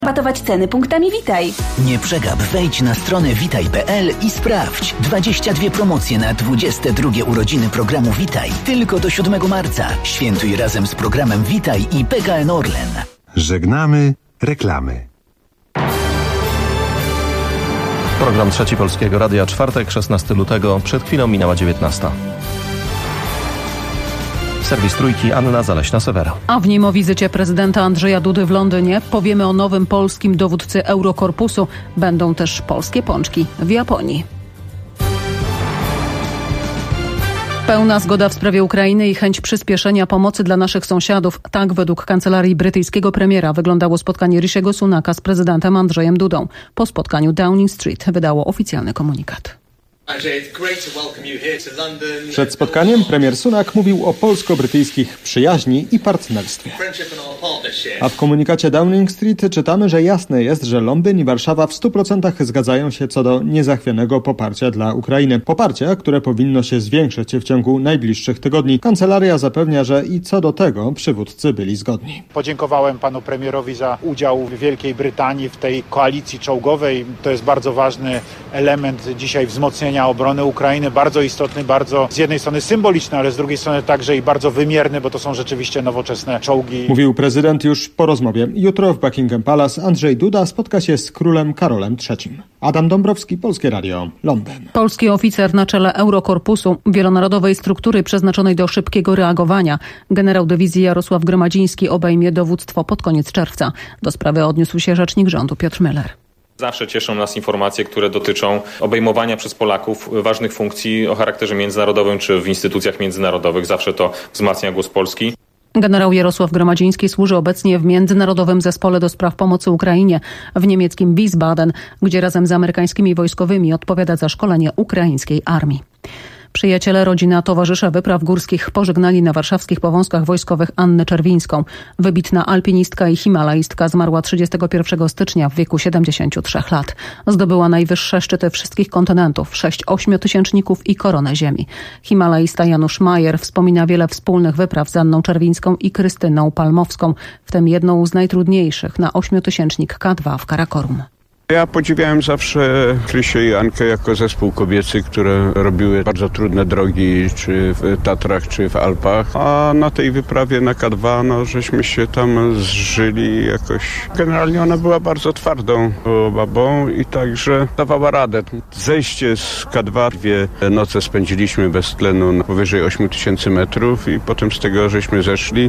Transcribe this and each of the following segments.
Rabatować ceny punktami Witaj. Nie przegap, wejdź na stronę witaj.pl i sprawdź. 22 promocje na 22 urodziny programu Witaj. Tylko do 7 marca. Świętuj razem z programem Witaj i PKN Orlen. Żegnamy reklamy. Program Trzeci Polskiego Radia, czwartek, 16 lutego. Przed chwilą minęła 19. Serwis Trójki, Anna Zaleśna-Sewera. A w nim o wizycie prezydenta Andrzeja Dudy w Londynie powiemy o nowym polskim dowódcy Eurokorpusu. Będą też polskie pączki w Japonii. Pełna zgoda w sprawie Ukrainy i chęć przyspieszenia pomocy dla naszych sąsiadów. Tak według kancelarii brytyjskiego premiera wyglądało spotkanie Rishiego Sunaka z prezydentem Andrzejem Dudą. Po spotkaniu Downing Street wydało oficjalny komunikat. Przed spotkaniem premier Sunak mówił o polsko-brytyjskich przyjaźni i partnerstwie. A w komunikacie Downing Street czytamy, że jasne jest, że Londyn i Warszawa w 100% zgadzają się co do niezachwianego poparcia dla Ukrainy. Poparcia, które powinno się zwiększyć w ciągu najbliższych tygodni. Kancelaria zapewnia, że i co do tego przywódcy byli zgodni. Podziękowałem panu premierowi za udział Wielkiej Brytanii w tej koalicji czołgowej. To jest bardzo ważny element dzisiaj wzmocnienia obrony Ukrainy, bardzo istotny, bardzo z jednej strony symboliczny, ale z drugiej strony także i bardzo wymierny, bo to są rzeczywiście nowoczesne czołgi. Mówił prezydent już po rozmowie. Jutro w Buckingham Palace Andrzej Duda spotka się z królem Karolem III. Adam Dąbrowski, Polskie Radio, Londyn. Polski oficer na czele Eurokorpusu, wielonarodowej struktury przeznaczonej do szybkiego reagowania. Generał dywizji Jarosław Gromadziński obejmie dowództwo pod koniec czerwca. Do sprawy odniósł się rzecznik rządu Piotr Müller. Zawsze cieszą nas informacje, które dotyczą obejmowania przez Polaków ważnych funkcji o charakterze międzynarodowym czy w instytucjach międzynarodowych. Zawsze to wzmacnia głos Polski. Generał Jarosław Gromadziński służy obecnie w Międzynarodowym Zespole do Spraw Pomocy Ukrainie w niemieckim Wiesbaden, gdzie razem z amerykańskimi wojskowymi odpowiada za szkolenie ukraińskiej armii. Przyjaciele, rodzina, towarzysze wypraw górskich pożegnali na warszawskich powązkach wojskowych Annę Czerwińską. Wybitna alpinistka i himalaistka zmarła 31 stycznia w wieku 73 lat. Zdobyła najwyższe szczyty wszystkich kontynentów, 6 ośmiotysięczników i koronę ziemi. Himalaista Janusz Majer wspomina wiele wspólnych wypraw z Anną Czerwińską i Krystyną Palmowską, w tym jedną z najtrudniejszych na ośmiotysięcznik K2 w Karakorum. Ja podziwiałem zawsze Krysię i Ankę jako zespół kobiecy, które robiły bardzo trudne drogi, czy w Tatrach, czy w Alpach. A na tej wyprawie na K2, żeśmy się tam zżyli jakoś. Generalnie ona była bardzo twardą babą i także dawała radę. Zejście z K2, 2 noce spędziliśmy bez tlenu powyżej 8000 metrów i potem z tego żeśmy zeszli,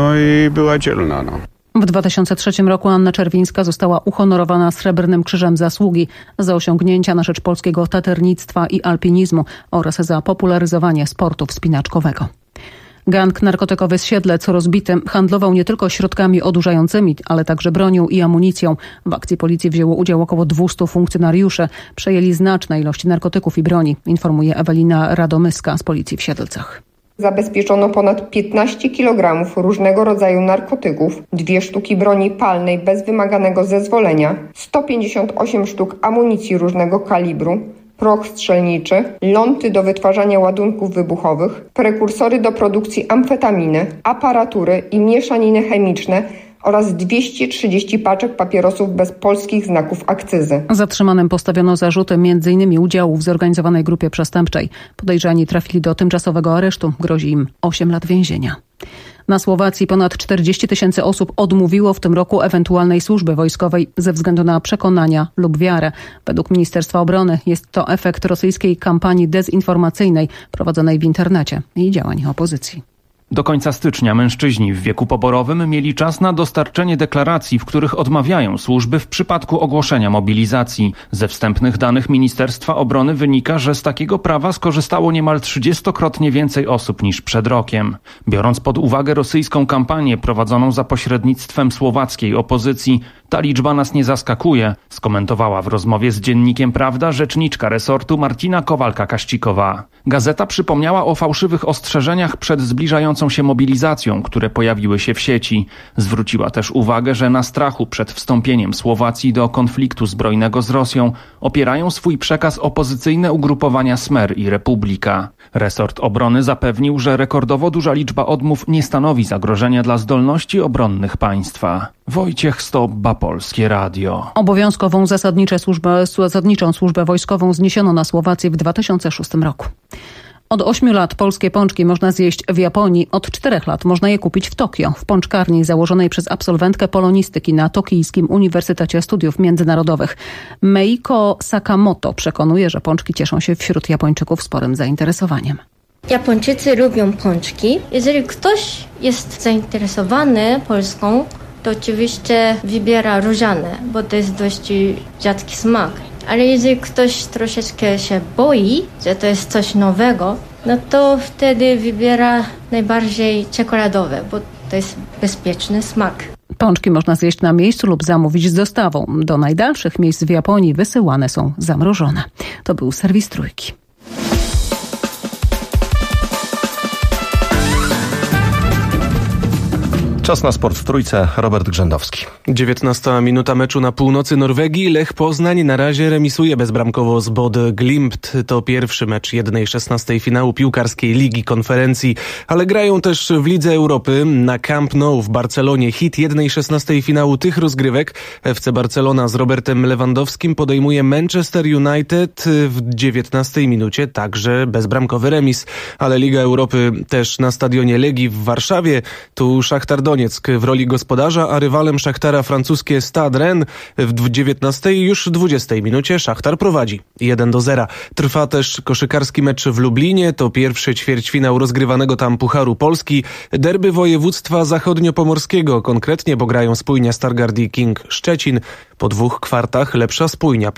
i była dzielna. W 2003 roku Anna Czerwińska została uhonorowana Srebrnym Krzyżem Zasługi za osiągnięcia na rzecz polskiego taternictwa i alpinizmu oraz za popularyzowanie sportu wspinaczkowego. Gang narkotykowy z Siedlec rozbity handlował nie tylko środkami odurzającymi, ale także bronią i amunicją. W akcji policji wzięło udział około 200 funkcjonariuszy. Przejęli znaczne ilości narkotyków i broni, informuje Ewelina Radomyska z policji w Siedlcach. Zabezpieczono ponad 15 kg różnego rodzaju narkotyków, 2 sztuki broni palnej bez wymaganego zezwolenia, 158 sztuk amunicji różnego kalibru, proch strzelniczy, ląty do wytwarzania ładunków wybuchowych, prekursory do produkcji amfetaminy, aparatury i mieszaniny chemiczne oraz 230 paczek papierosów bez polskich znaków akcyzy. Zatrzymanym postawiono zarzuty m.in. udziału w zorganizowanej grupie przestępczej. Podejrzani trafili do tymczasowego aresztu. Grozi im 8 lat więzienia. Na Słowacji ponad 40 000 osób odmówiło w tym roku ewentualnej służby wojskowej ze względu na przekonania lub wiarę. Według Ministerstwa Obrony jest to efekt rosyjskiej kampanii dezinformacyjnej prowadzonej w internecie i działań opozycji. Do końca stycznia mężczyźni w wieku poborowym mieli czas na dostarczenie deklaracji, w których odmawiają służby w przypadku ogłoszenia mobilizacji. Ze wstępnych danych Ministerstwa Obrony wynika, że z takiego prawa skorzystało niemal 30-krotnie więcej osób niż przed rokiem. Biorąc pod uwagę rosyjską kampanię prowadzoną za pośrednictwem słowackiej opozycji, ta liczba nas nie zaskakuje, skomentowała w rozmowie z dziennikiem Prawda rzeczniczka resortu Martina Kowalka-Kaścikowa. Gazeta przypomniała o fałszywych ostrzeżeniach przed zbliżającą się mobilizacją, które pojawiły się w sieci. Zwróciła też uwagę, że na strachu przed wstąpieniem Słowacji do konfliktu zbrojnego z Rosją opierają swój przekaz opozycyjne ugrupowania Smer i Republika. Resort obrony zapewnił, że rekordowo duża liczba odmów nie stanowi zagrożenia dla zdolności obronnych państwa. Wojciech Stobba, Polskie Radio. Obowiązkową zasadniczą służbę wojskową zniesiono na Słowację w 2006 roku. Od 8 lat polskie pączki można zjeść w Japonii, od 4 lat można je kupić w Tokio, w pączkarni założonej przez absolwentkę polonistyki na Tokijskim Uniwersytecie Studiów Międzynarodowych. Meiko Sakamoto przekonuje, że pączki cieszą się wśród Japończyków sporym zainteresowaniem. Japończycy lubią pączki. Jeżeli ktoś jest zainteresowany Polską, to oczywiście wybiera różane, bo to jest dość rzadki smak. Ale jeżeli ktoś troszeczkę się boi, że to jest coś nowego, no to wtedy wybiera najbardziej czekoladowe, bo to jest bezpieczny smak. Pączki można zjeść na miejscu lub zamówić z dostawą. Do najdalszych miejsc w Japonii wysyłane są zamrożone. To był serwis Trójki. Czas na sport w Trójce. Robert Grzędowski. 19 minuta meczu na północy Norwegii. Lech Poznań na razie remisuje bezbramkowo z Bodø Glimt. To pierwszy mecz 1/16 finału piłkarskiej Ligi Konferencji. Ale grają też w Lidze Europy. Na Camp Nou w Barcelonie hit 1/16 finału tych rozgrywek. FC Barcelona z Robertem Lewandowskim podejmuje Manchester United w 19 minucie. Także bezbramkowy remis. Ale Liga Europy też na stadionie Legii w Warszawie. Tu Szachtar Donieck w roli gospodarza, a rywalem Szachtara francuskie Stade Rennes w 19 już 20 minucie Szachtar prowadzi 1-0. Trwa też koszykarski mecz w Lublinie. To pierwszy ćwierćfinał rozgrywanego tam Pucharu Polski. Derby województwa zachodniopomorskiego. Konkretnie, bo grają Spójnia Stargard i King Szczecin. Po 2 kwartach lepsza Spójnia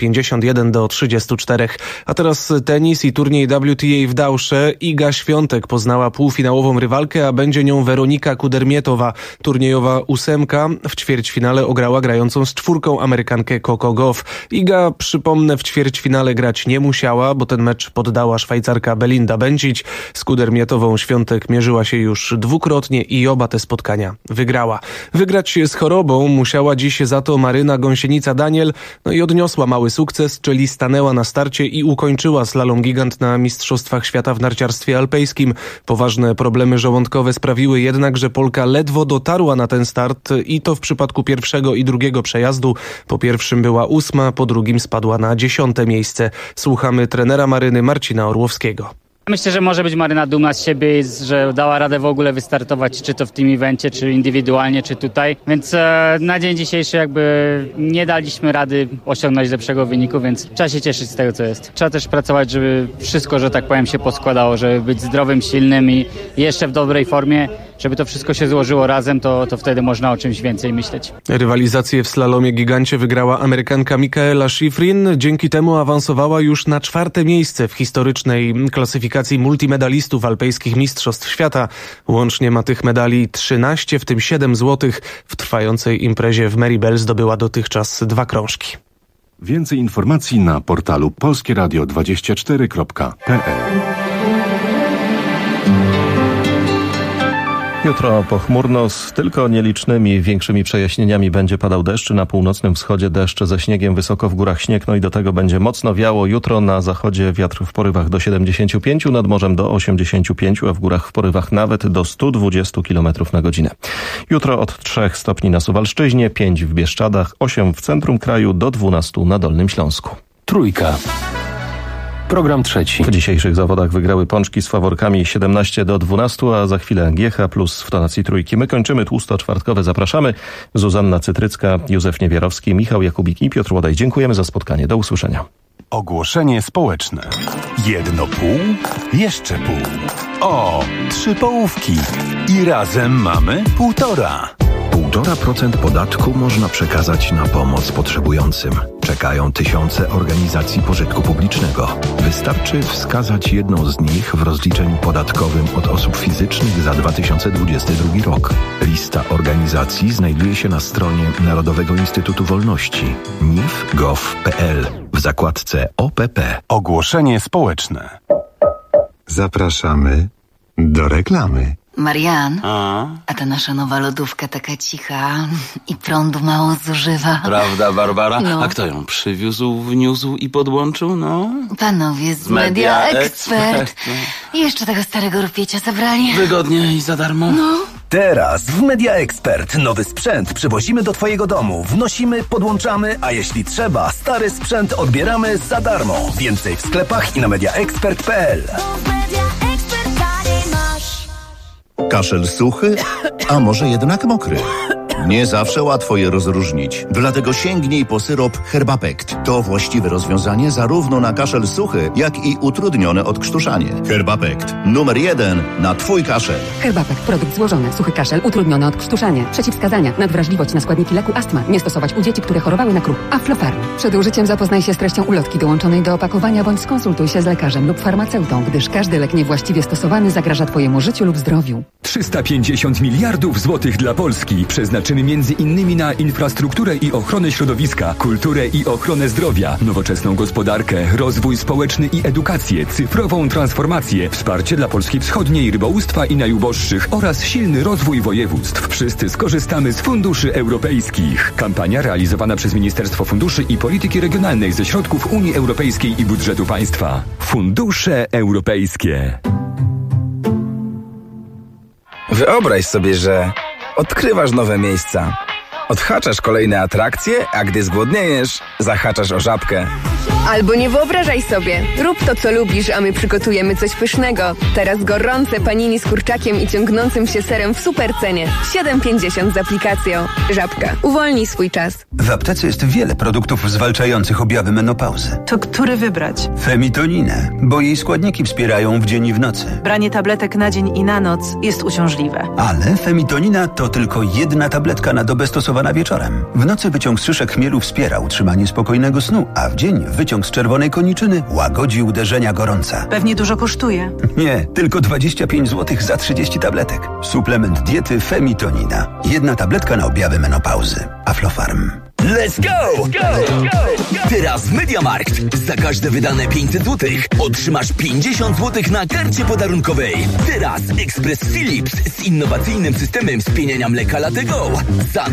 51-34. A teraz tenis i turniej WTA w Dausze. Iga Świątek poznała półfinałową rywalkę, a będzie nią Weronika Kudermietowa. Turniejowa 8 w ćwierćfinale ograła grającą z 4 Amerykankę Coco Gauff. Iga, przypomnę, w ćwierćfinale grać nie musiała, bo ten mecz poddała Szwajcarka Belinda Bencic. Z Kudermietową Świątek mierzyła się już dwukrotnie i oba te spotkania wygrała. Wygrać z chorobą musiała dziś za to Maryna Gąsienica-Daniel, no i odniosła mały sukces, czyli stanęła na starcie i ukończyła slalom gigant na Mistrzostwach Świata w narciarstwie alpejskim. Poważne problemy żołądkowe sprawiły jednak, że Polka ledwo dotarła na ten start i to w przypadku pierwszego i drugiego przejazdu. Po pierwszym była 8, po drugim spadła na 10 miejsce. Słuchamy trenera Maryny Marcina Orłowskiego. Myślę, że może być Maryna dumna z siebie, że dała radę w ogóle wystartować, czy to w tym evencie, czy indywidualnie, czy tutaj. Więc na dzień dzisiejszy jakby nie daliśmy rady osiągnąć lepszego wyniku, więc trzeba się cieszyć z tego, co jest. Trzeba też pracować, żeby wszystko, że tak powiem, się poskładało, żeby być zdrowym, silnym i jeszcze w dobrej formie. Żeby to wszystko się złożyło razem, to wtedy można o czymś więcej myśleć. Rywalizację w slalomie gigancie wygrała Amerykanka Michaela Schifrin. Dzięki temu awansowała już na 4. miejsce w historycznej klasyfikacji multimedalistów alpejskich mistrzostw świata. Łącznie ma tych medali 13, w tym 7 złotych. W trwającej imprezie w Maribel zdobyła dotychczas 2 krążki. Więcej informacji na portalu polskieradio24.pl. Jutro pochmurno z tylko nielicznymi większymi przejaśnieniami będzie padał deszcz. Na północnym wschodzie deszcz ze śniegiem, wysoko w górach śnieg, no i do tego będzie mocno wiało. Jutro na zachodzie wiatr w porywach do 75, nad morzem do 85, a w górach w porywach nawet do 120 km na godzinę. Jutro od 3 stopni na Suwalszczyźnie, 5 w Bieszczadach, 8 w centrum kraju, do 12 na Dolnym Śląsku. Trójka. Program trzeci. W dzisiejszych zawodach wygrały pączki z faworkami 17-12, a za chwilę GH Plus w tonacji trójki. My kończymy tłusto czwartkowe. Zapraszamy. Zuzanna Cytrycka, Józef Niewierowski, Michał Jakubik i Piotr Łodaj. Dziękujemy za spotkanie. Do usłyszenia. Ogłoszenie społeczne. 1 pół, jeszcze pół. O, 3 połówki. I razem mamy 1,5. 1,5% podatku można przekazać na pomoc potrzebującym. Czekają tysiące organizacji pożytku publicznego. Wystarczy wskazać jedną z nich w rozliczeniu podatkowym od osób fizycznych za 2022 rok. Lista organizacji znajduje się na stronie Narodowego Instytutu Wolności nif.gov.pl w zakładce OPP. Ogłoszenie społeczne. Zapraszamy do reklamy. Marian, a ta nasza nowa lodówka taka cicha i prądu mało zużywa. Prawda, Barbara? No. A kto ją przywiózł, wniósł i podłączył? No? Panowie z Media Expert. I jeszcze tego starego rupiecia zabrali. Wygodnie i za darmo? No. Teraz w Media Expert nowy sprzęt przywozimy do Twojego domu, wnosimy, podłączamy, a jeśli trzeba, stary sprzęt odbieramy za darmo. Więcej w sklepach i na mediaexpert.pl. Kaszel suchy, a może jednak mokry? Nie zawsze łatwo je rozróżnić. Dlatego sięgnij po syrop Herbapekt. To właściwe rozwiązanie zarówno na kaszel suchy, jak i utrudnione odkrztuszanie. Herbapekt. Numer 1 na Twój kaszel. Herbapekt. Produkt złożony. Suchy kaszel, utrudnione odkrztuszanie. Przeciwwskazania. Nadwrażliwość na składniki leku astma. Nie stosować u dzieci, które chorowały na kruk. Aflofarm. Przed użyciem zapoznaj się z treścią ulotki dołączonej do opakowania bądź skonsultuj się z lekarzem lub farmaceutą, gdyż każdy lek niewłaściwie stosowany zagraża Twojemu życiu lub zdrowiu. 350 miliardów złotych dla Polski przeznaczymy między innymi na infrastrukturę i ochronę środowiska, kulturę i ochronę zdrowia, nowoczesną gospodarkę, rozwój społeczny i edukację, cyfrową transformację, wsparcie dla Polski Wschodniej, rybołówstwa i najuboższych oraz silny rozwój województw. Wszyscy skorzystamy z funduszy europejskich. Kampania realizowana przez Ministerstwo Funduszy i Polityki Regionalnej ze środków Unii Europejskiej i budżetu państwa. Fundusze europejskie. Wyobraź sobie, że odkrywasz nowe miejsca, odhaczasz kolejne atrakcje, a gdy zgłodniejesz, zahaczasz o żabkę. Albo nie wyobrażaj sobie. Rób to, co lubisz, a my przygotujemy coś pysznego. Teraz gorące panini z kurczakiem i ciągnącym się serem w super cenie. 7,50 z aplikacją. Żabka. Uwolnij swój czas. W aptece jest wiele produktów zwalczających objawy menopauzy. To który wybrać? Femitoninę, bo jej składniki wspierają w dzień i w nocy. Branie tabletek na dzień i na noc jest uciążliwe. Ale femitonina to tylko jedna tabletka na dobę stosowana wieczorem. W nocy wyciąg z szyszek chmielu wspiera utrzymanie spokojnego snu, a w dzień wyciąg z czerwonej koniczyny łagodzi uderzenia gorąca. Pewnie dużo kosztuje. Nie, tylko 25 zł za 30 tabletek. Suplement diety Femitonina. Jedna tabletka na objawy menopauzy. Aflofarm. Let's go! Teraz w MediaMarkt za każde wydane 500 zł otrzymasz 50 zł na karcie podarunkowej. Teraz ekspres Philips z innowacyjnym systemem spieniania mleka Latego za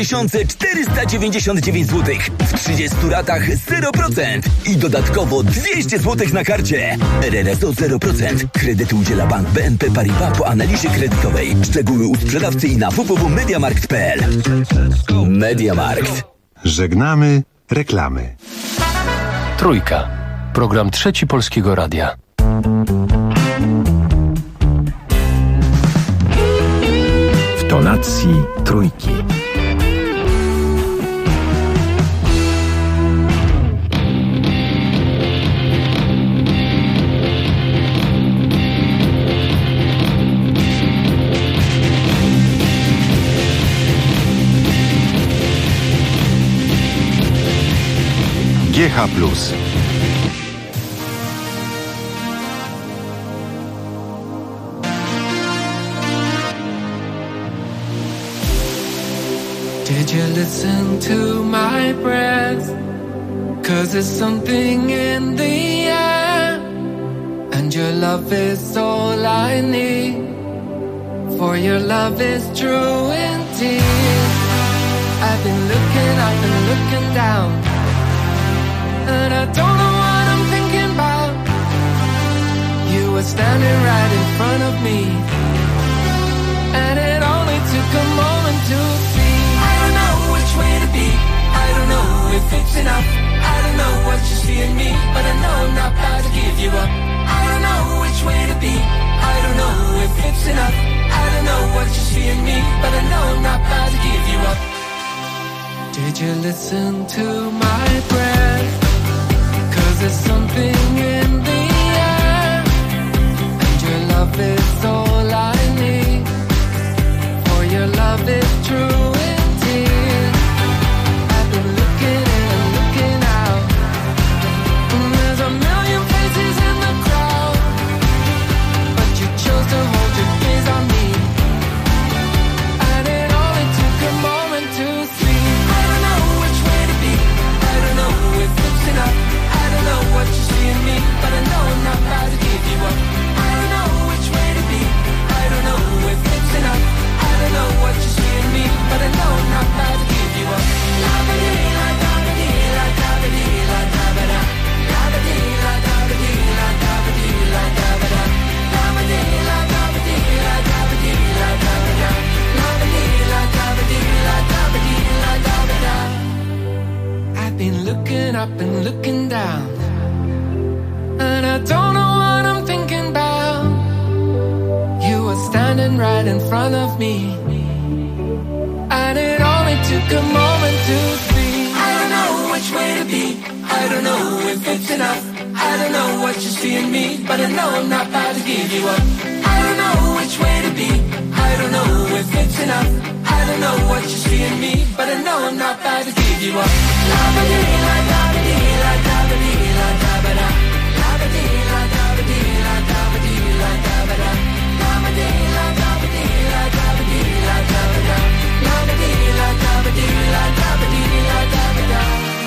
2499 zł w 30 ratach 0% i dodatkowo 200 zł na karcie. RRSO 0%. Kredytu udziela Bank BNP Paribas po analizie kredytowej. Szczegóły u sprzedawcy i na www.mediamarkt.pl. MediaMarkt. Żegnamy reklamy. Trójka. Program Trzeci Polskiego Radia. W tonacji trójki. GH+. Did you listen to my breath? 'Cause there's something in the air, and your love is all I need, for your love is true indeed. I've been looking down, and I don't know what I'm thinking about. You were standing right in front of me, and it only took a moment to see. I don't know which way to be, I don't know if it's enough. I don't know what you see in me, but I know I'm not about to give you up. I don't know which way to be, I don't know if it's enough. I don't know what you see in me, but I know I'm not about to give you up. Did you listen to my breath? 'Cause there's something in the air, and your love is all I need, for your love is true indeed. I've been looking in and looking out, and there's a million faces in the crowd, but you chose to hold your gaze on me, and it only took a moment to see. I don't know which way to be, I don't know if it's enough. I don't know what you see in me, but I know I'm not about to give you up. I don't know which way to be, I don't know if it's enough. I don't know what you see in me, but I been looking up and looking down, and I don't know what I'm thinking about. You were standing right in front of me, and it only took a moment to see. I don't know which way to be, I don't know if it's enough. I don't know what you see in me, but I know I'm not about to give you up. I don't know which way to be, I don't know if it's enough. I don't know what you see in me, but I know I'm not about to give you up. La-ba-dee-la, da-ba-dee-la, da-ba-dee-la, da-ba-da. La-ba-dee-la, da-ba-dee-la, da-ba-dee-la, da-ba-da. La-ba-dee-la, da-ba-dee-la, da-ba-dee-la, da-ba-da. La-ba-dee-la, da-ba-dee-la, da-ba-dee-la, da-ba-da.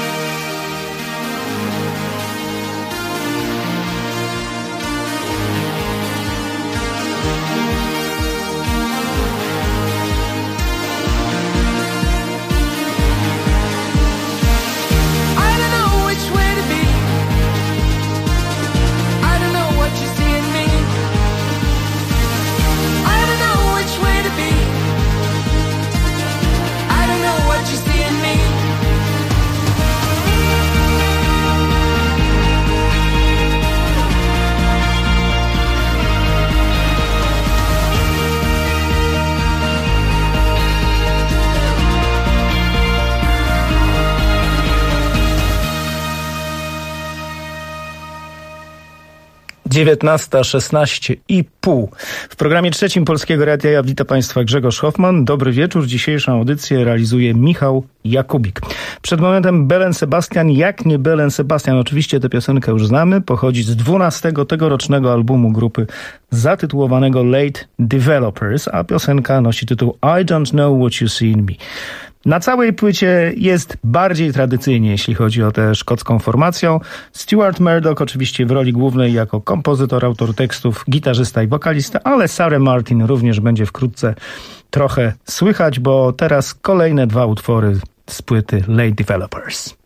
Dziewiętnasta 16:30. W programie trzecim Polskiego Radia wita Państwa Grzegorz Hoffman. Dobry wieczór. Dzisiejszą audycję realizuje Michał Jakubik. Przed momentem Belen Sebastian. Jak nie Belen Sebastian? Oczywiście tę piosenkę już znamy. Pochodzi z 12. tegorocznego albumu grupy zatytułowanego Late Developers, a piosenka nosi tytuł I Don't Know What You See In Me. Na całej płycie jest bardziej tradycyjnie, jeśli chodzi o tę szkocką formację. Stuart Murdoch oczywiście w roli głównej jako kompozytor, autor tekstów, gitarzysta i wokalista, ale Sarah Martin również będzie wkrótce trochę słychać, bo teraz kolejne dwa utwory z płyty Late Developers.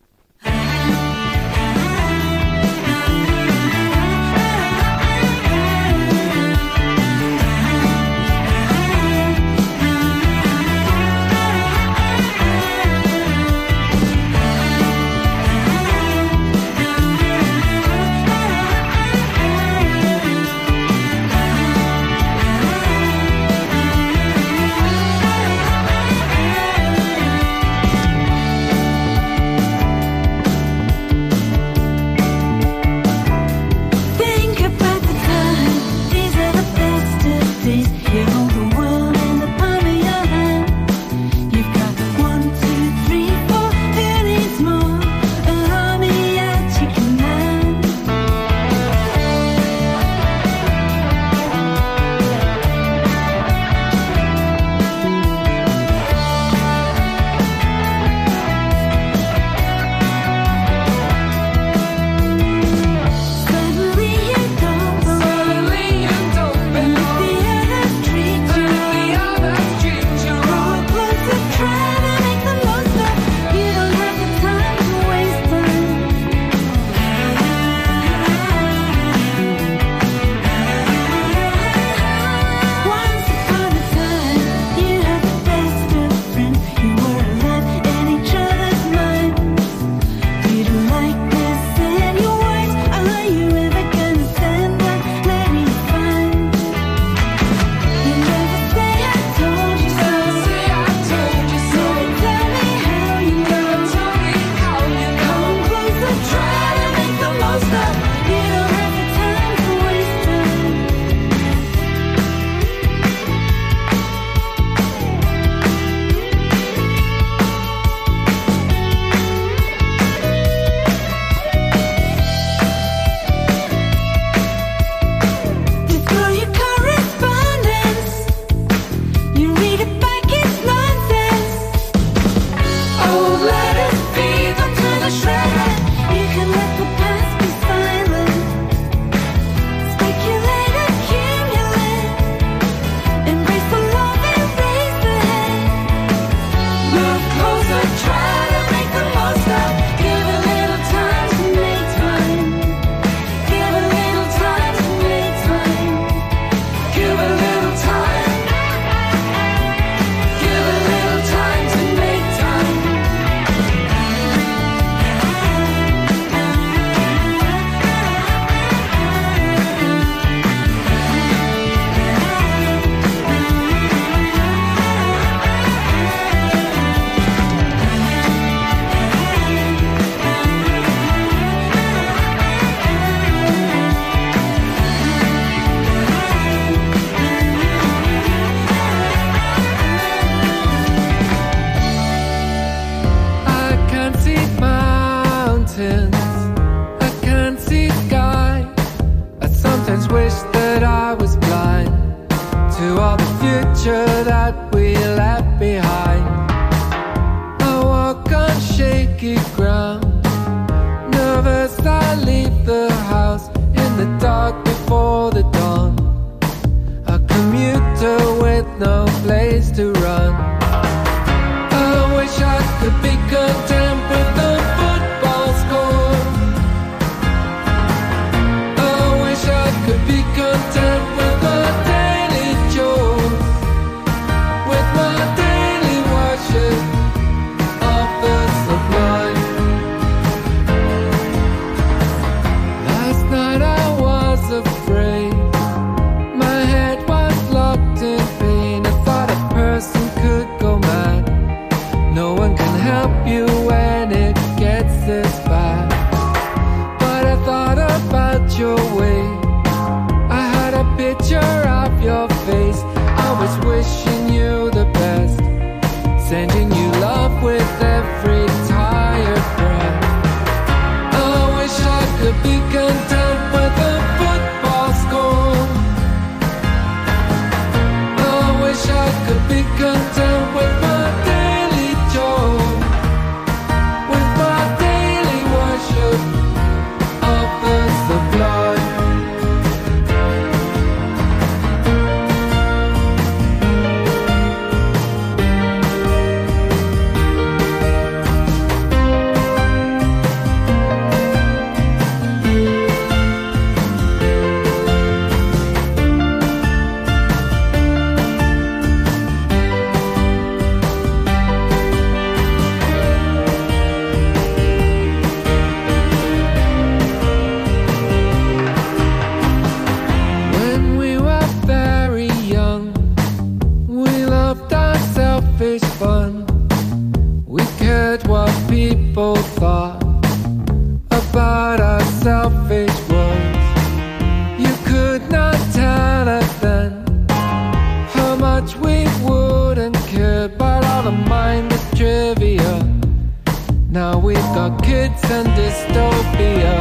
lights and dystopia.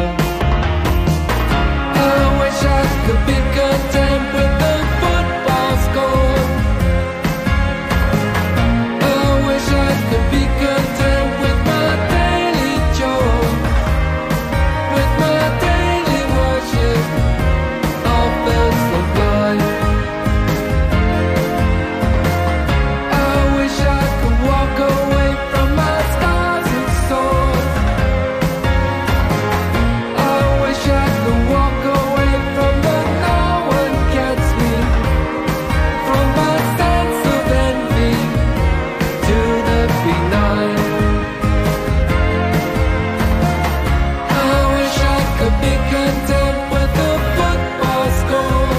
I wish I could be content with the football score. I wish I could be content with my daily chore, with my daily worship of the sublime. I wish I could walk away from my scars and swords. I wish I could walk away from the no one gets me, from my sense of envy to the benign. I wish I could be content with the football score.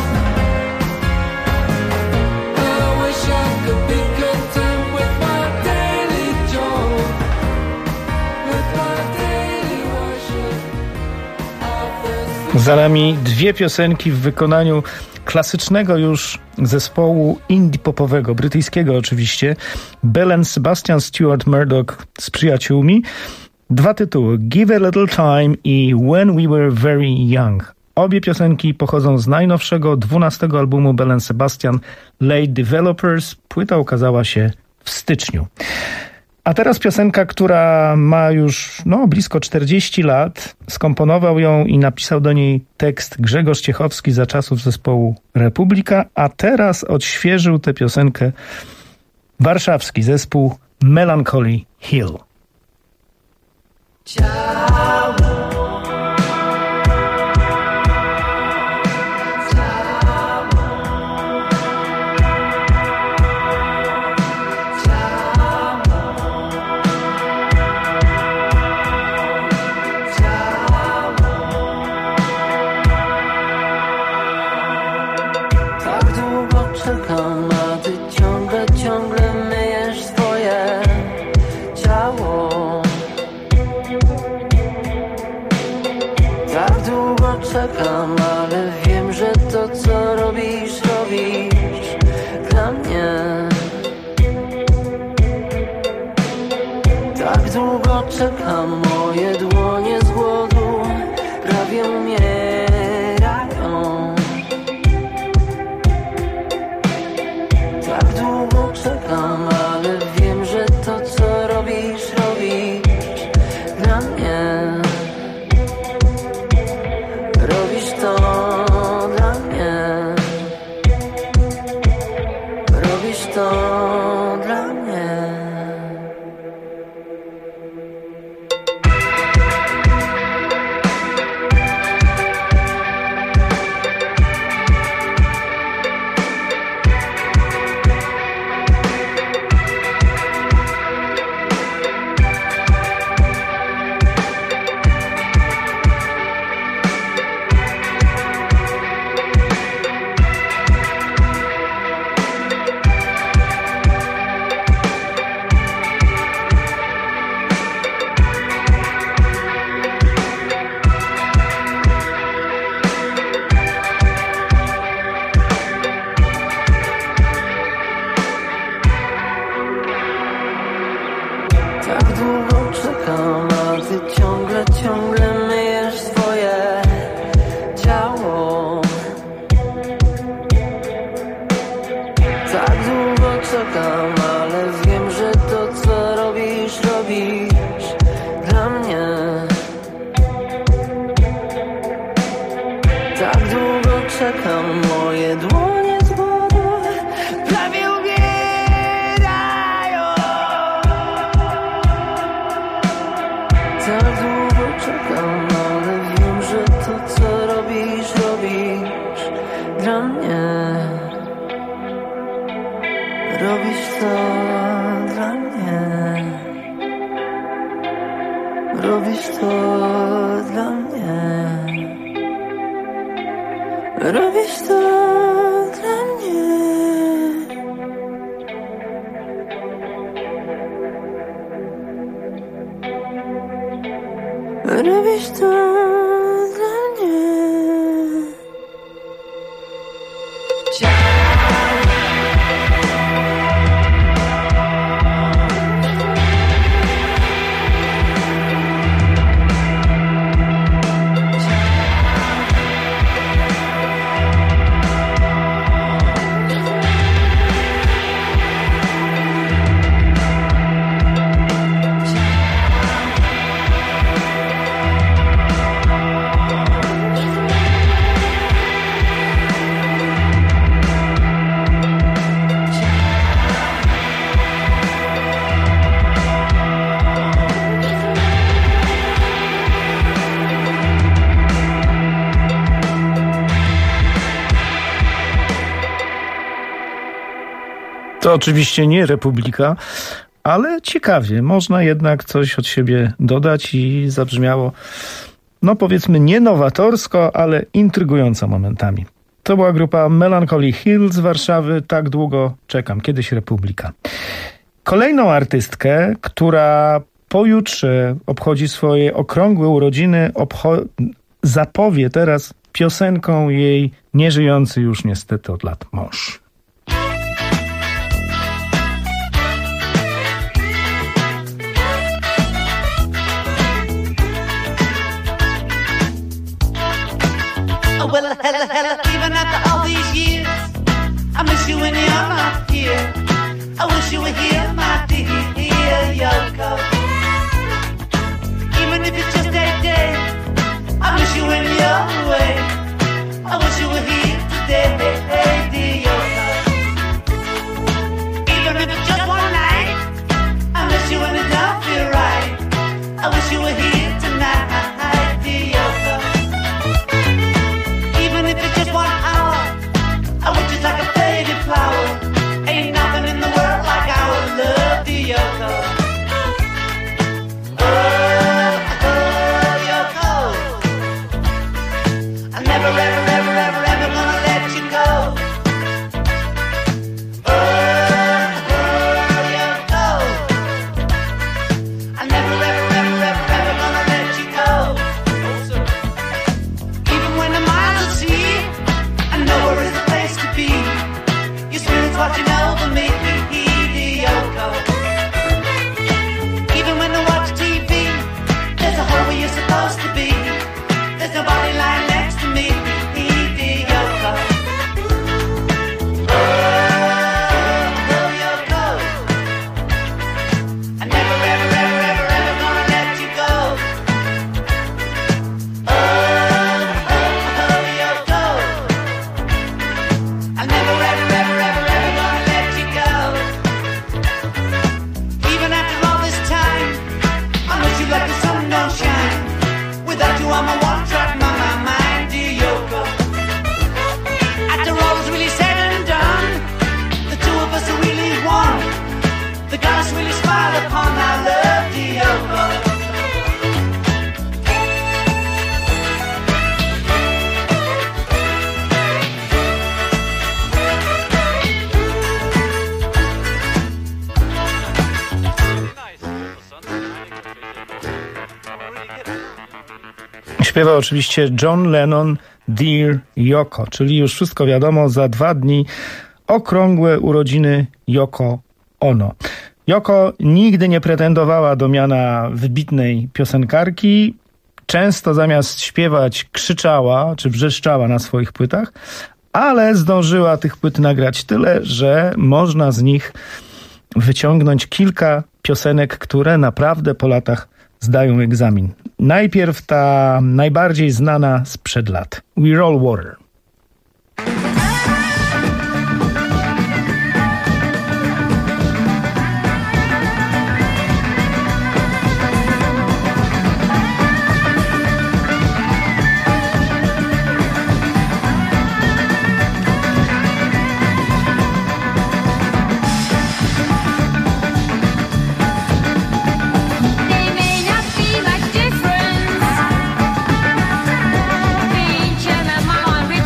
I wish I could be content with my daily joy, with my daily worship of the Za nami dwie piosenki w wykonaniu klasycznego już zespołu indie popowego, brytyjskiego oczywiście, Belle & Sebastian, Stuart Murdoch z przyjaciółmi. Dwa tytuły, Give a Little Time i When We Were Very Young. Obie piosenki pochodzą z najnowszego 12 albumu Belle & Sebastian, Late Developers. Płyta ukazała się w styczniu. A teraz piosenka, która ma już blisko 40 lat. Skomponował ją i napisał do niej tekst Grzegorz Ciechowski za czasów zespołu Republika, a teraz odświeżył tę piosenkę warszawski zespół Melancholy Hill. Tak długo czekam, a ty ciągle myjesz swoje ciało. Tak długo czekam, ale wiem, że to co robisz dla mnie. Tak długo czekam, moje dłonie z głodu prawie umierają. Tak długo czekam, ale wiem, że to co robisz dla mnie. Robisz to dla mnie. Robisz to dla mnie. Tak długo czekam, a ty ciągle myjesz swoje ciało. Tak długo czekam, ale wiem, że to co robisz dla mnie. Tak długo czekam, moje dłonie z głodu prawie umierają. Tak długo czekam, ale wiem, że to co robisz dla mnie. Robisz to dla mnie. Robisz to dla mnie. Robisz to dla mnie. Robisz to dla mnie. Oczywiście nie Republika, ale ciekawie. Można jednak coś od siebie dodać i zabrzmiało, no powiedzmy nie nowatorsko, ale intrygująco momentami. To była grupa Melancholy Hill z Warszawy. Tak długo czekam. Kiedyś Republika. Kolejną artystkę, która pojutrze obchodzi swoje okrągłe urodziny, zapowie teraz piosenką jej nieżyjący już niestety od lat mąż. Well, hella, even after all these years, I miss you when you're not here. I wish you were here, my dear Yoko. Even if it's just a day, I miss you when you're away. I wish you were here today, dear Yoko. Even if it's just one night, I miss you when it don't feel right. I wish you were here tonight, dear Yoko. Even if it's just 1 hour, I would just like a faded flower. Ain't nothing in the world like our love, dear Yoko. Oh, Yoko. I'm never, ever gonna let you go. Oh, Yoko. I'm never, ever gonna let you go. Even when the miles at sea, I know where is the place to be. Your spirit's watching over me, Yoko. Even when I watch TV, there's a hole where you're supposed to be. There's nobody lying next to me, Yoko. Oh, Yoko. I'm never, ever gonna let you go. Yoko. I'm never, ever gonna let you go. Even after all this time, I miss you like the sun don't shine. Without you, I'm a one-track mind, dear Yoko. After all is really said and done, the two of us are really one. The goddess really smiled upon our love, dear Yoko. Śpiewa oczywiście John Lennon, Dear Yoko, czyli już wszystko wiadomo, za 2 dni okrągłe urodziny Yoko Ono. Yoko nigdy nie pretendowała do miana wybitnej piosenkarki. Często zamiast śpiewać krzyczała czy wrzeszczała na swoich płytach, ale zdążyła tych płyt nagrać tyle, że można z nich wyciągnąć kilka piosenek, które naprawdę po latach zdają egzamin. Najpierw ta najbardziej znana sprzed lat. We're All Water. Mama,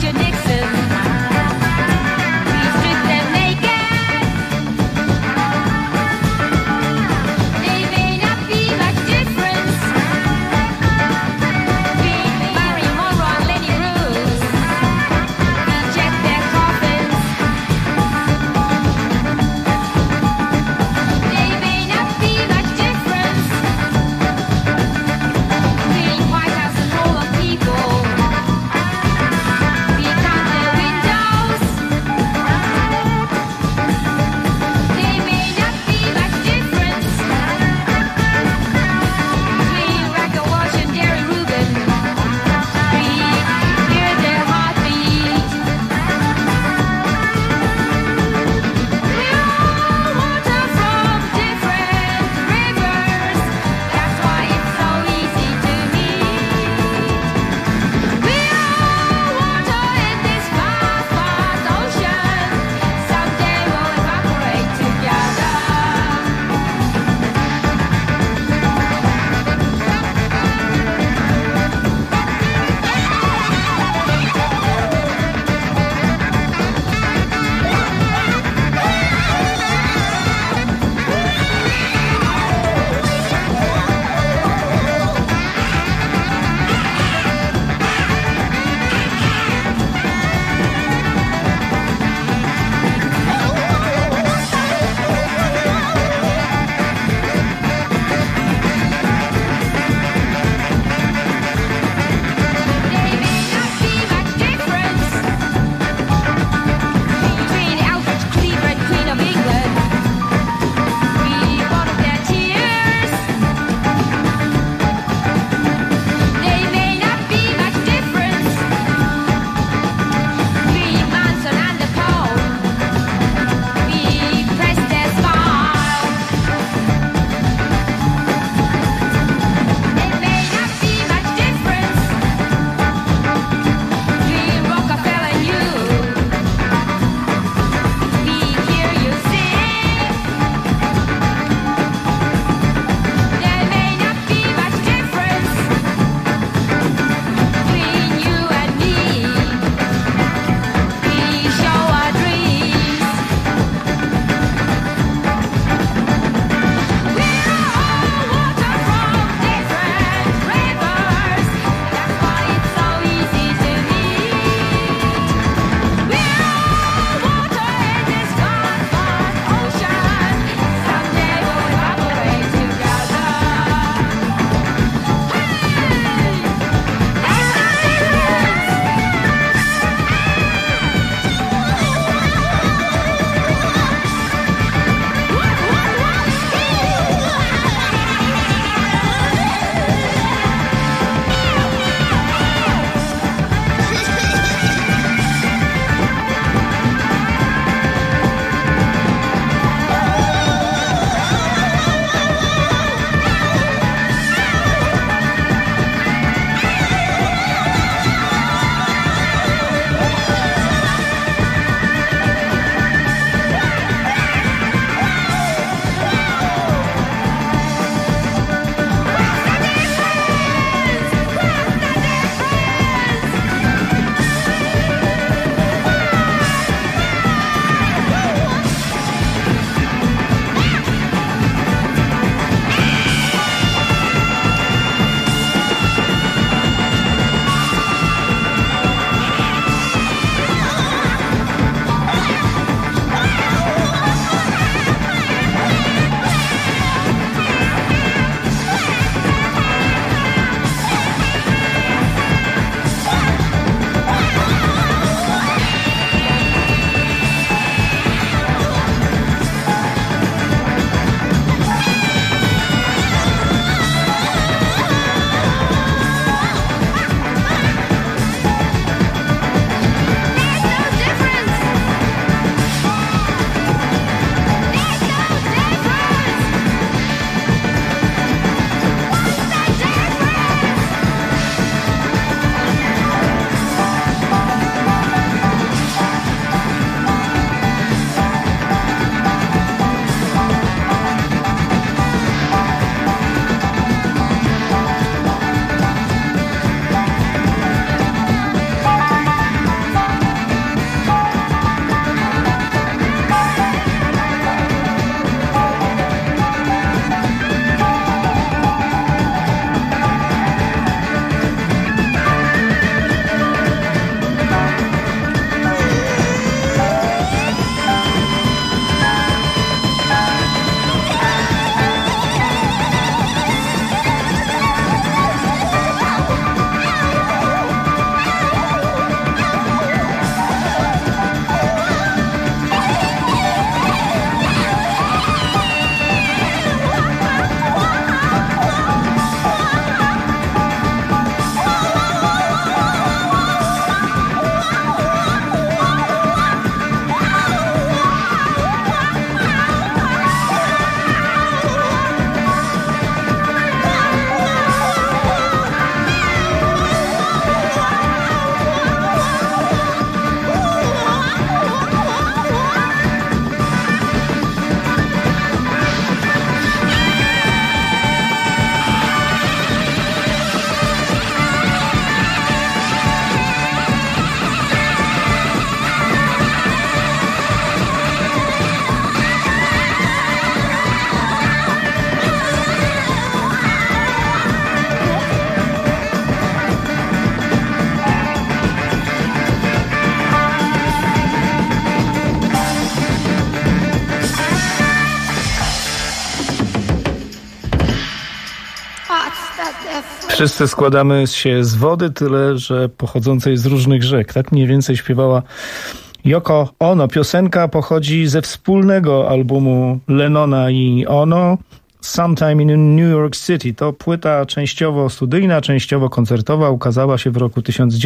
Wszyscy składamy się z wody, tyle że pochodzącej z różnych rzek. Tak mniej więcej śpiewała Yoko Ono. Piosenka pochodzi ze wspólnego albumu Lennona i Ono, Sometime in New York City. To płyta częściowo studyjna, częściowo koncertowa. Ukazała się w roku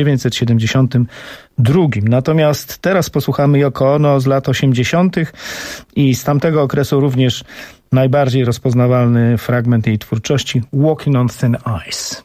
1972. Natomiast teraz posłuchamy Yoko Ono z lat 80. i z tamtego okresu również najbardziej rozpoznawalny fragment jej twórczości, Walking on Thin Ice.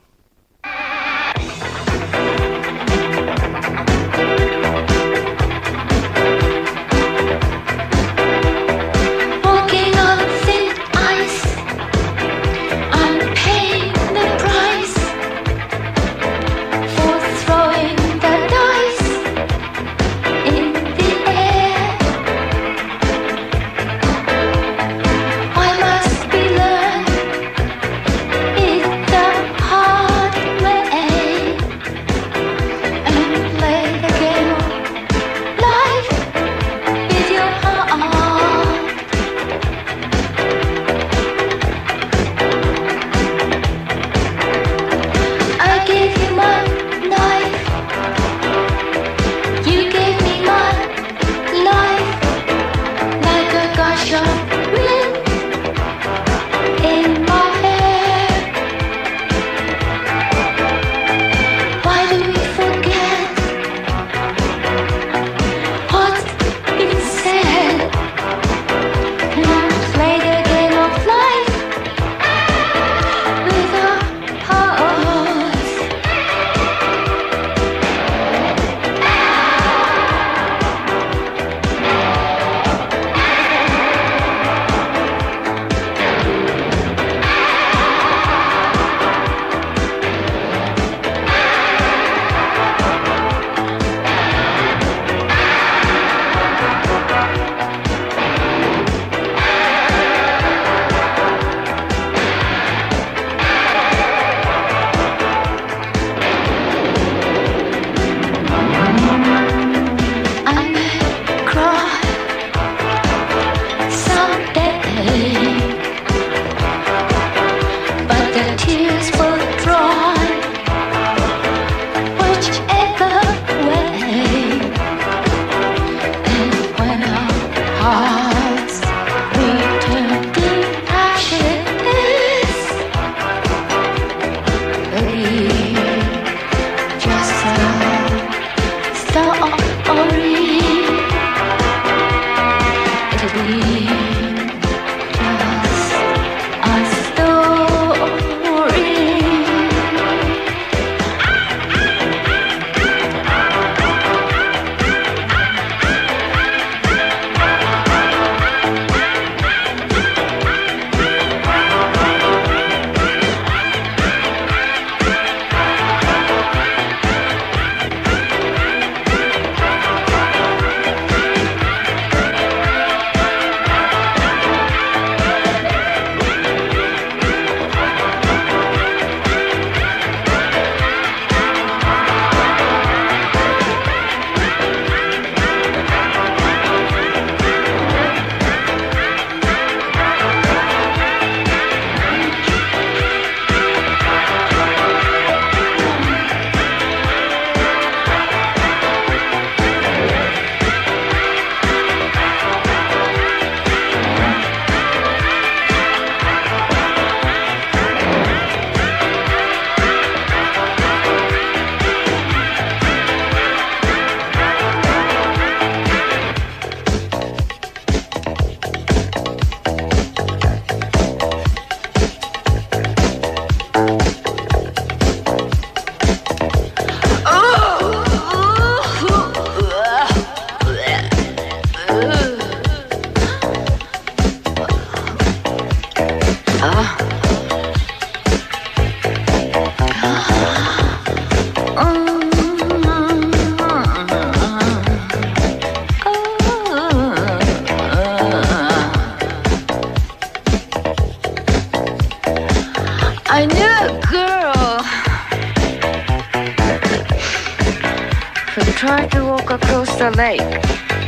tried to walk across the lake.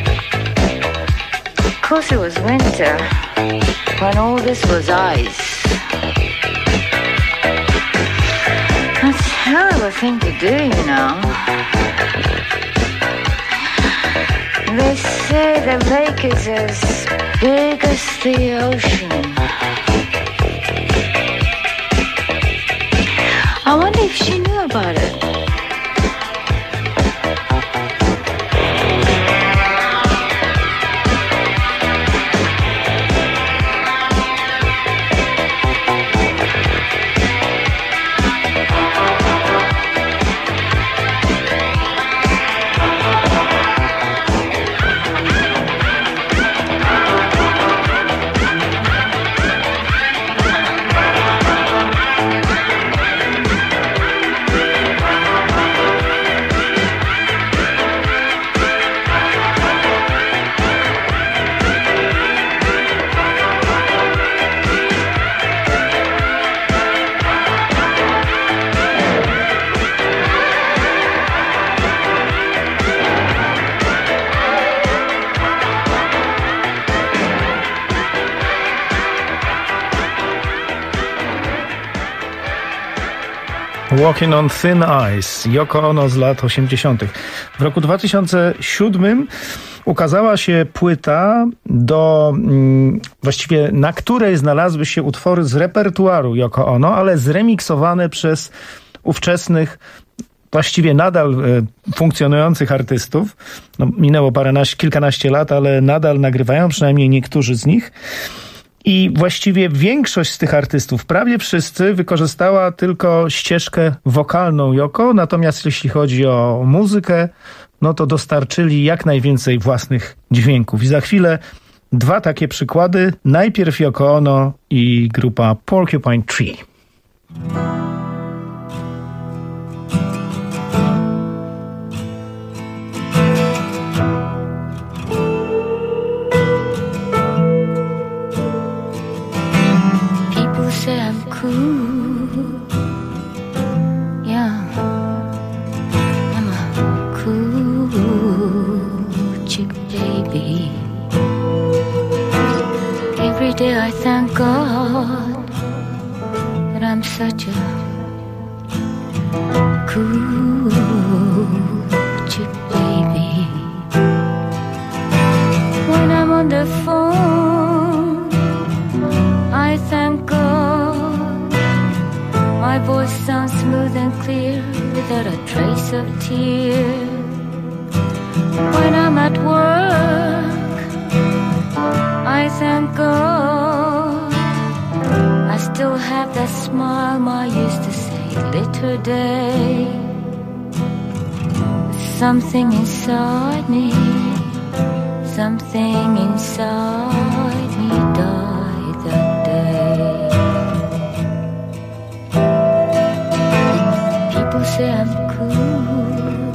Of course it was winter, when all this was ice. hell of a thing to do, you know. They say the lake is as big as the ocean. I wonder if she knew about it. Walking on Thin Ice, Yoko Ono z lat 80. W roku 2007 ukazała się płyta, właściwie na której znalazły się utwory z repertuaru Yoko Ono, ale zremiksowane przez ówczesnych, właściwie nadal funkcjonujących artystów. No, minęło kilkanaście lat, ale nadal nagrywają, przynajmniej niektórzy z nich. I właściwie większość z tych artystów, prawie wszyscy, wykorzystała tylko ścieżkę wokalną Yoko, natomiast jeśli chodzi o muzykę, no to dostarczyli jak najwięcej własnych dźwięków. I za chwilę dwa takie przykłady. Najpierw Yoko Ono i grupa Porcupine Tree. I thank God that I'm such a cool chick baby. When I'm on the phone, I thank God my voice sounds smooth and clear without a trace of tear. When I'm at work, I thank God I still have that smile Ma used to say later day. Something inside me, something inside me died that day. People say I'm cool,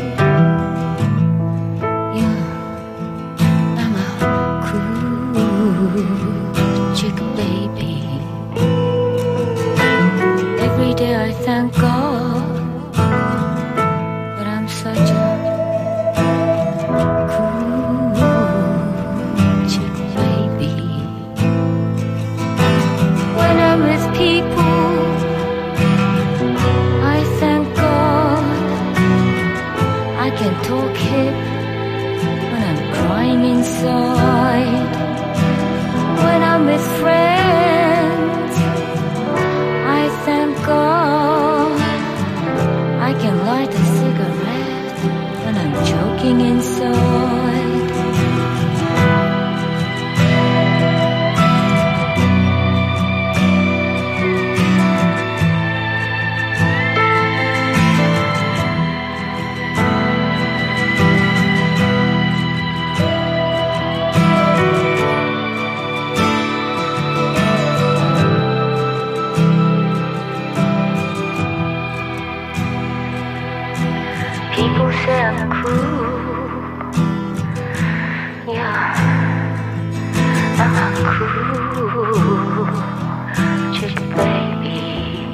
yeah, I'm a cool chick baby. Every day I thank God that I'm such a cool chick baby. When I'm with people, I thank God I can talk hip when I'm crying inside. When I'm with friends, I thank God I can light a cigarette when I'm choking inside. People say I'm cool, yeah, I'm a cool chick baby.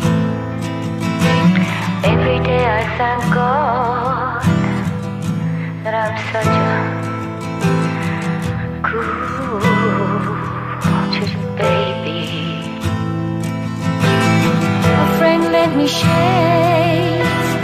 Every day I thank God that I'm such a cool chick baby. A friend lent me shades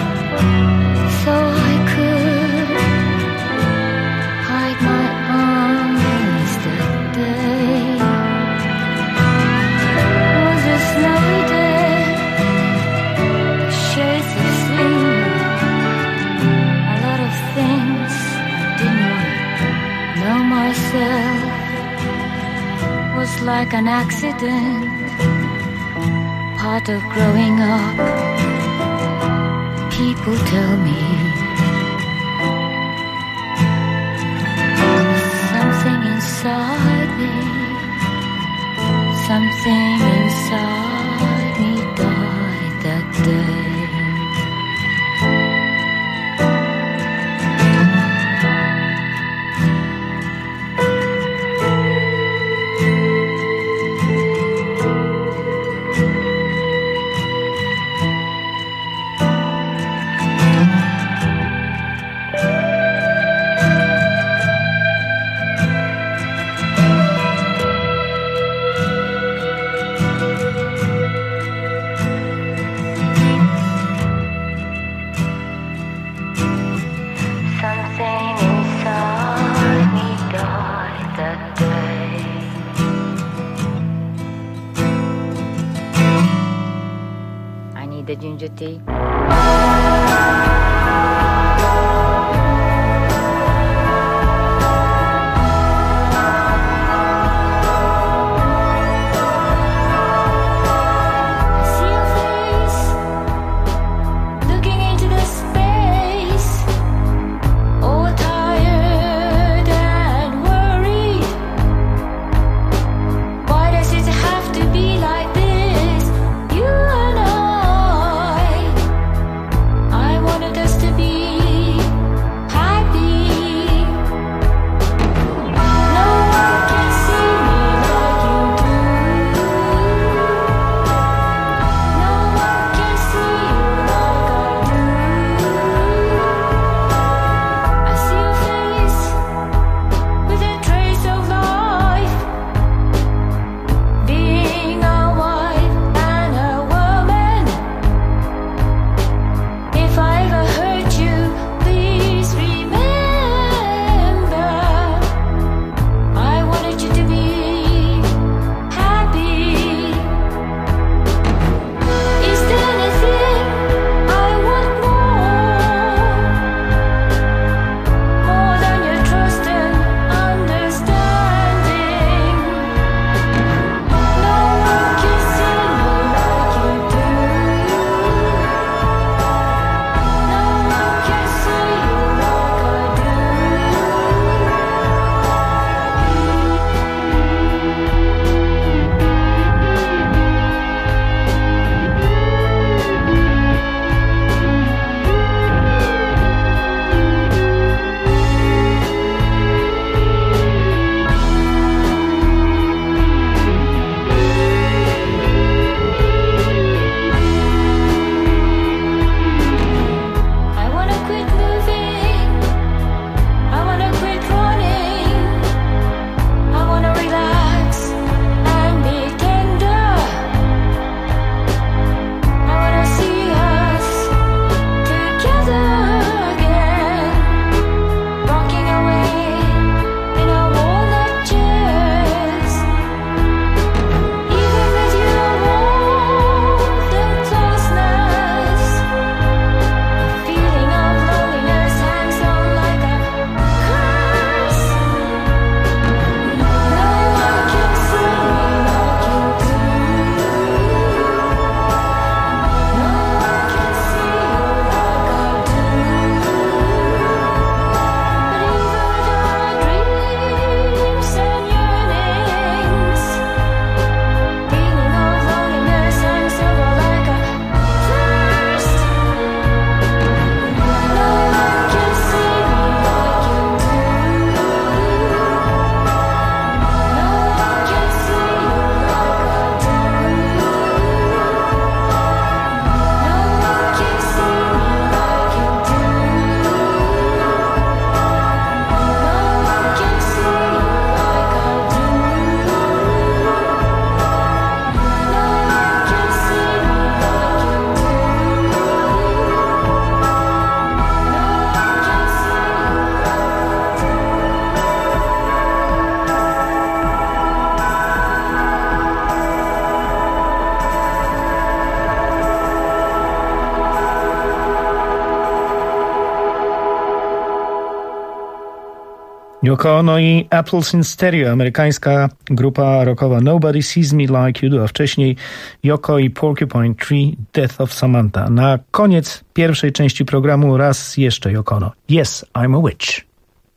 like an accident, part of growing up. People tell me something inside me, something inside me died that day. The ginger tea. Yoko Ono i Apples in Stereo, amerykańska grupa rockowa Nobody Sees Me Like You Do, a wcześniej Yoko i Porcupine Tree, Death of Samantha. Na koniec pierwszej części programu raz jeszcze Yoko Ono. Yes, I'm a Witch.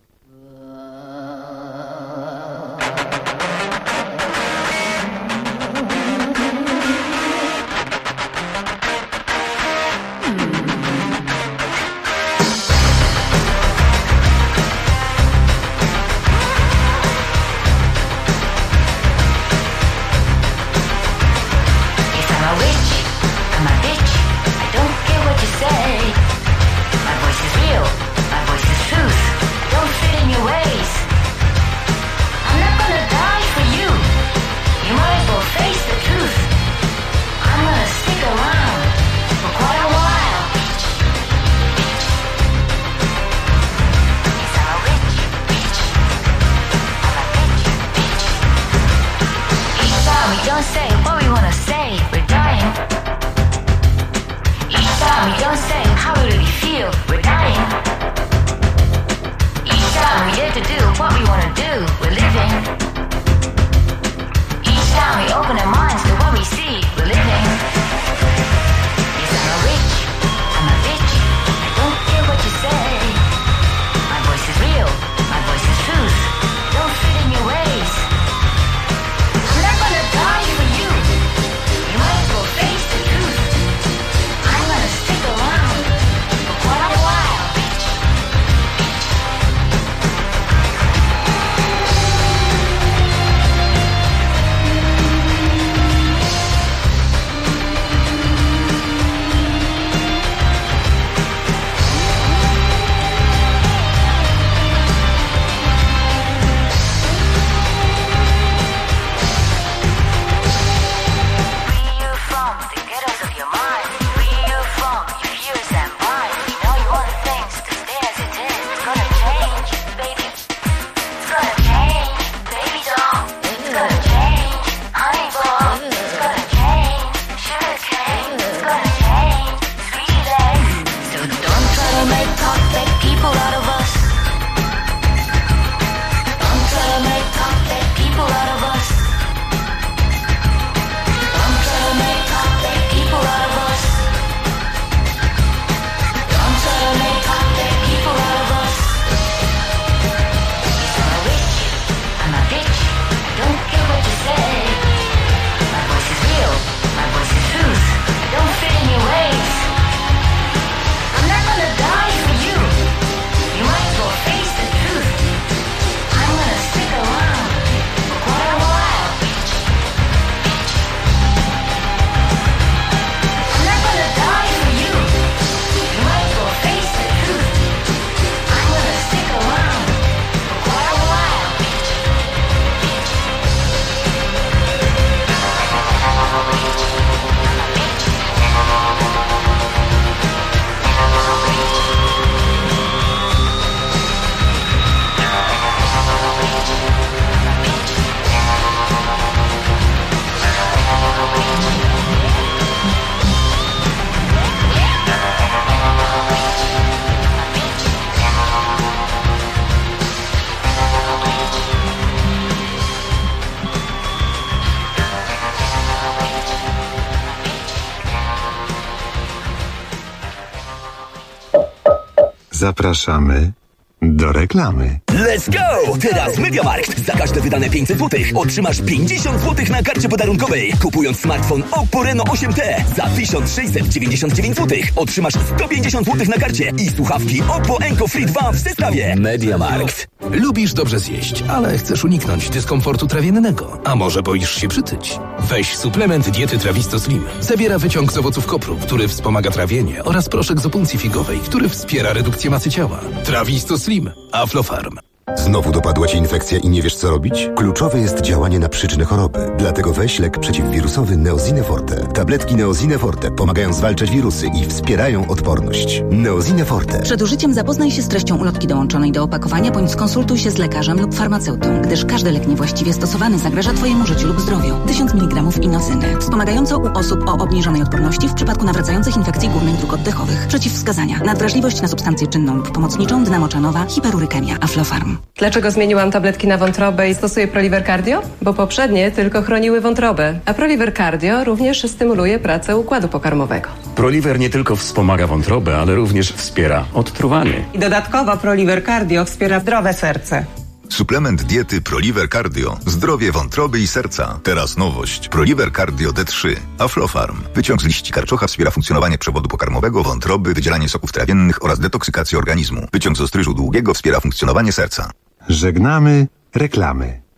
Zapraszamy do reklamy. Let's go! Teraz MediaMarkt. Za każde wydane 500 zł otrzymasz 50 zł na karcie podarunkowej. Kupując smartfon Oppo Reno 8T za 1699 zł otrzymasz 150 zł na karcie i słuchawki Oppo Enco Free 2 w zestawie. MediaMarkt. Lubisz dobrze zjeść, ale chcesz uniknąć dyskomfortu trawiennego. A może boisz się przytyć? Weź suplement diety Trawisto Slim. Zawiera wyciąg z owoców kopru, który wspomaga trawienie, oraz proszek z opuncji figowej, który wspiera redukcję masy ciała. Trawisto Slim. Aflofarm. Znowu dopadła Cię infekcja i nie wiesz, co robić? Kluczowe jest działanie na przyczynę choroby. Dlatego weź lek przeciwwirusowy Neosine Forte. Tabletki Neosine Forte pomagają zwalczać wirusy i wspierają odporność. Neosine Forte. Przed użyciem zapoznaj się z treścią ulotki dołączonej do opakowania, bądź skonsultuj się z lekarzem lub farmaceutą, gdyż każdy lek niewłaściwie stosowany zagraża Twojemu życiu lub zdrowiu. 1000 mg inocyny. Wspomagająco u osób o obniżonej odporności w przypadku nawracających infekcji górnych dróg oddechowych. Przeciwwskazania. Nadwrażliwość na substancję czynną lub pomocniczą, dna moczanowa, hiperurykemia. Aflofarm. Dlaczego zmieniłam tabletki na wątrobę i stosuję Proliver Cardio? Bo poprzednie tylko chroniły wątrobę, a Proliver Cardio również stymuluje pracę układu pokarmowego. Proliver nie tylko wspomaga wątrobę, ale również wspiera odtruwanie. I dodatkowo Proliver Cardio wspiera zdrowe serce. Suplement diety Proliver Cardio. Zdrowie wątroby i serca. Teraz nowość. Proliver Cardio D3. Aflofarm. Wyciąg z liści karczocha wspiera funkcjonowanie przewodu pokarmowego, wątroby, wydzielanie soków trawiennych oraz detoksykację organizmu. Wyciąg z ostryżu długiego wspiera funkcjonowanie serca. Żegnamy reklamy.